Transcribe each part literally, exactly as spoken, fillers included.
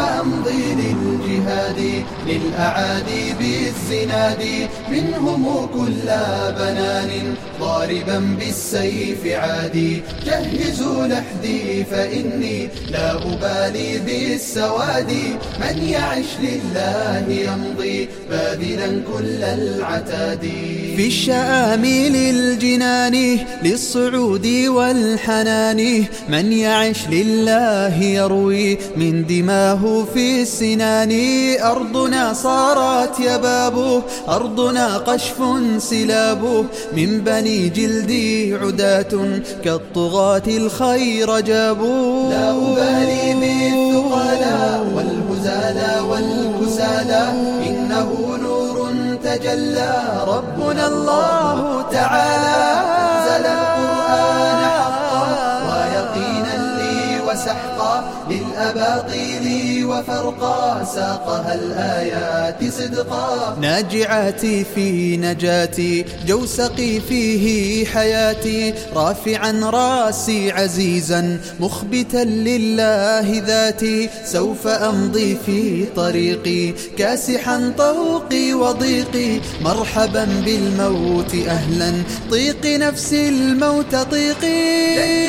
أمضي للجهاد للأعادي بالزناد منهم كل بنان ضاربا بالسيف عادي. جهزوا لحدي فإني لا أبالي بالسواد من يعش لله يمضي باذلا كل العتاد. في الشآمل الجنان للصعود والحنان من يعش لله يروي من دماه في السنان. أرضنا صارت يباب أرضنا قشف سلاب من بني جلدي عداة كالطغاة الخير جابوا. لا أبالي بالثقلاء والهزالا والكسالى إنه نور تجلى ربنا الله تعالى. أنزل القرآن حقا ويقينا لي وسحقا للأباطيل وفرقا ساقها الآيات صدقا. ناجعاتي في نجاتي جوسقي فيه حياتي رافعا راسي عزيزا مخبتا لله ذاتي. سوف أمضي في طريقي كاسحا طوقي وضيقي مرحبا بالموت أهلا طيق نفس الموت طيقي.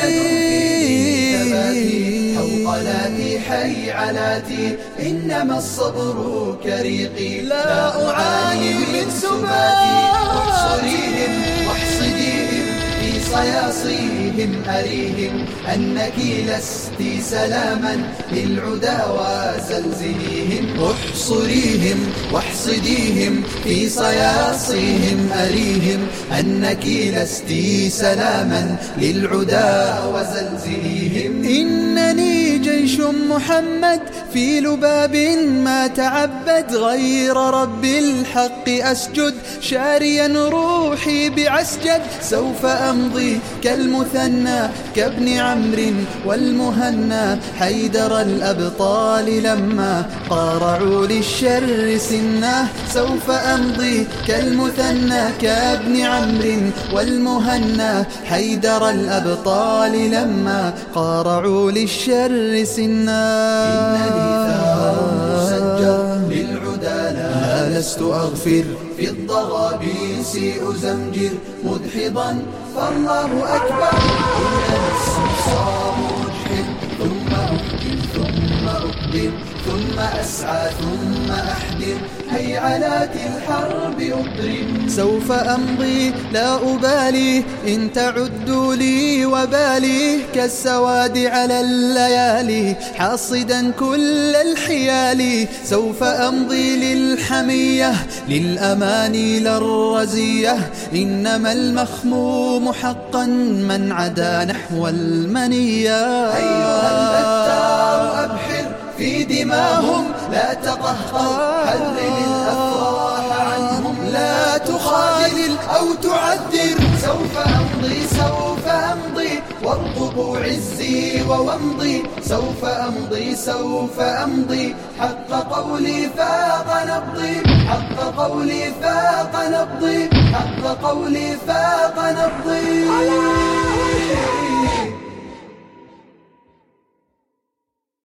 حوقلاتي حي علاتي إنما الصبر كريقي لا أعاني من سباتي. واحصريهم واحصديهم في صياصيهم أريهم أنك لست سلاما للعدا وزلزليهم. احصريهم واحصديهم في صياصيهم أريهم أنك لست سلاما للعدا وزلزليهم. إنني جيش محمد في لباب ما تعبد غير رب الحق أسجد شاريا روحي بعسجد. سوف أمضي كالمثنى كابن عمرو والمهنى حيدر الأبطال لما قارعوا للشر سناه. سوف أمضي كالمثنى كابن عمرو والمهنى حيدر الأبطال لما قارعوا للشر سناه. إنني ثار مسجر للعدا لا لست أغفر في الضرابيس أزمجر مدحضا فالله أكبر. إن الصمصام مجحد ثم أقدم ثم أقدم ثم أسعى ثم أحدر هيعلات الحرب أضرم. سوف أمضي لا أبالي إن تعدوا لي وبالي كالسواد على الليالي حاصدا كل الحيال. سوف أمضي للحمية للأماني للرزية إنما المخموم حقا من عدا نحو المنية. أيها البتار أبحر في دماهم لا تقهقر حرر الأفراح عنهم لا تخاذل أو تعذر. سوف أمضي سوف أمضي وارقبوا عزي وومضي. سوف أمضي سوف أمضي حق قولي فاق نبضي حق قولي فاق نبضي حق قولي فاق نبضي.